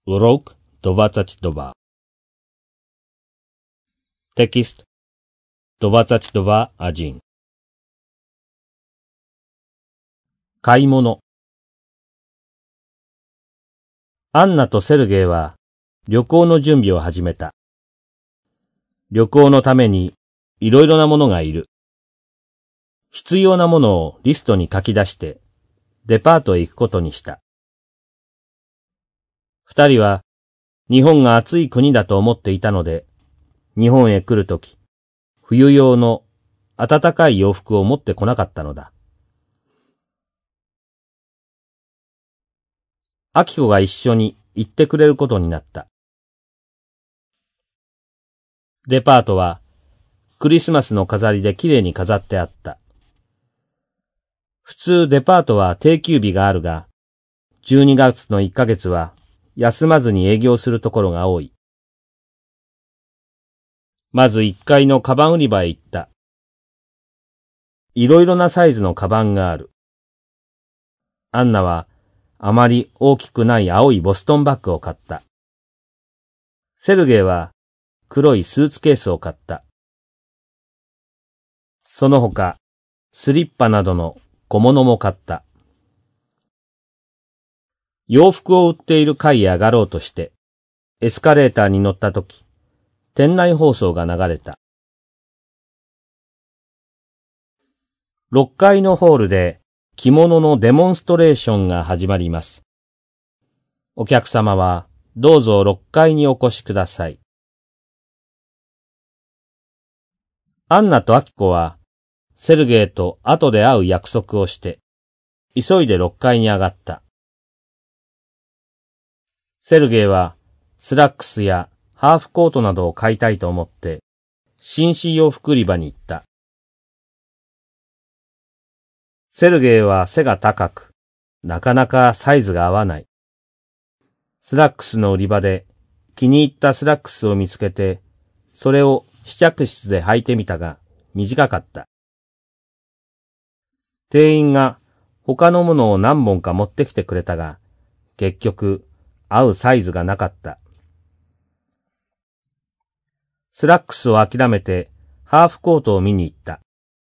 Урок 22. Текст 22.1. 買い物。アンナとセルゲイは旅行の準備を始めた。旅行のためにいろいろなものがいる。必要なものをリストに書き出してデパートへ行くことにした。二人は日本が暑い国だと思っていたので、日本へ来るとき、冬用の暖かい洋服を持ってこなかったのだ。アキコが一緒に行ってくれることになった。デパートはクリスマスの飾りできれいに飾ってあった。普通デパートは定休日があるが、12月の1ヶ月は休まずに営業するところが多い。まず1階のカバン売り場へ行った。いろいろなサイズのカバンがある。アンナはあまり大きくない青いボストンバッグを買った。セルゲイは黒いスーツケースを買った。その他、スリッパなどの小物も買った。洋服を売っている階へ上がろうとして、エスカレーターに乗ったとき、店内放送が流れた。6階のホールで着物のデモンストレーションが始まります。お客様はどうぞ6階にお越しください。アンナとアキコはセルゲイと後で会う約束をして、急いで6階に上がった。セルゲイはスラックスやハーフコートなどを買いたいと思って、紳士洋服売り場に行った。セルゲイは背が高く、なかなかサイズが合わない。スラックスの売り場で気に入ったスラックスを見つけて、それを試着室で履いてみたが、短かった。店員が他のものを何本か持ってきてくれたが、結局合うサイズがなかった。スラックスを諦めてハーフコートを見に行った。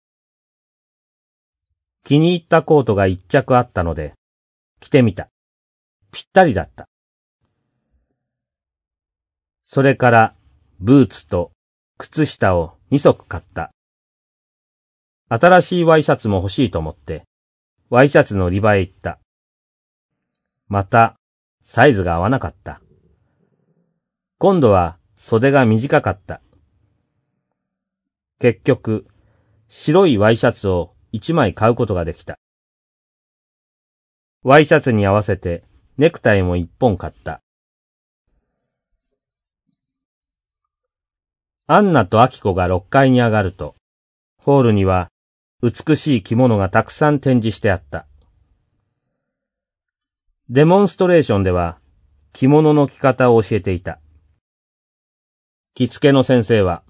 気に入ったコートが一着あったので、着てみた。ぴったりだった。それからブーツと靴下を2足買った。新しいワイシャツも欲しいと思って、ワイシャツの売り場へ行った。また、サイズが合わなかった。今度は袖が短かった。結局、白いワイシャツを1枚買うことができた。ワイシャツに合わせてネクタイも1本買った。アンナとアキコが6階に上がると、ホールには美しい着物がたくさん展示してあった。デモンストレーションでは着物の着方を教えていた。着付けの先生は、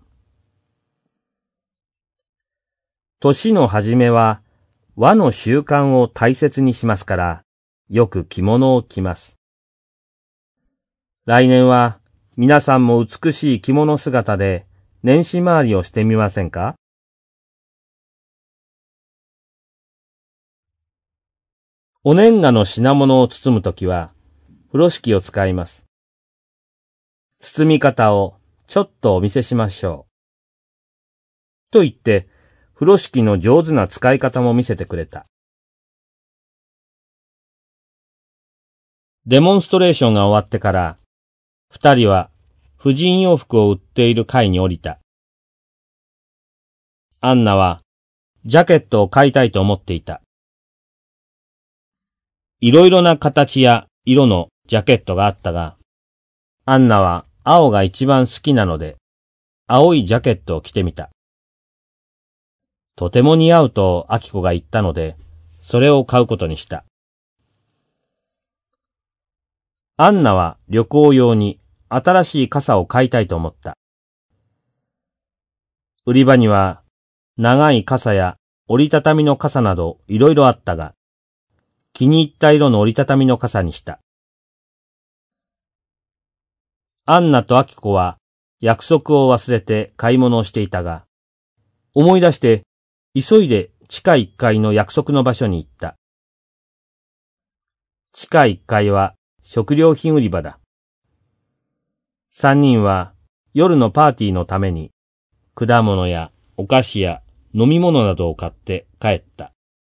年の初めは和の習慣を大切にしますから、よく着物を着ます。来年は皆さんも美しい着物姿で年始回りをしてみませんか？お年賀の品物を包むときは、風呂敷を使います。包み方をちょっとお見せしましょう。と言って、風呂敷の上手な使い方も見せてくれた。デモンストレーションが終わってから、二人は婦人洋服を売っている階に降りた。アンナはジャケットを買いたいと思っていた。いろいろな形や色のジャケットがあったが、アンナは青が一番好きなので、青いジャケットを着てみた。とても似合うとアキコが言ったので、それを買うことにした。アンナは旅行用に新しい傘を買いたいと思った。売り場には長い傘や折りたたみの傘などいろいろあったが、気に入った色の折りたたみの傘にした。 アンナとアキコは約束を忘れて買い物をしていたが、思い出して急いで地下1階の約束の場所に行った。地下1階は食料品売り場だ。3人は夜のパーティーのために果物やお菓子や飲み物などを買って帰った。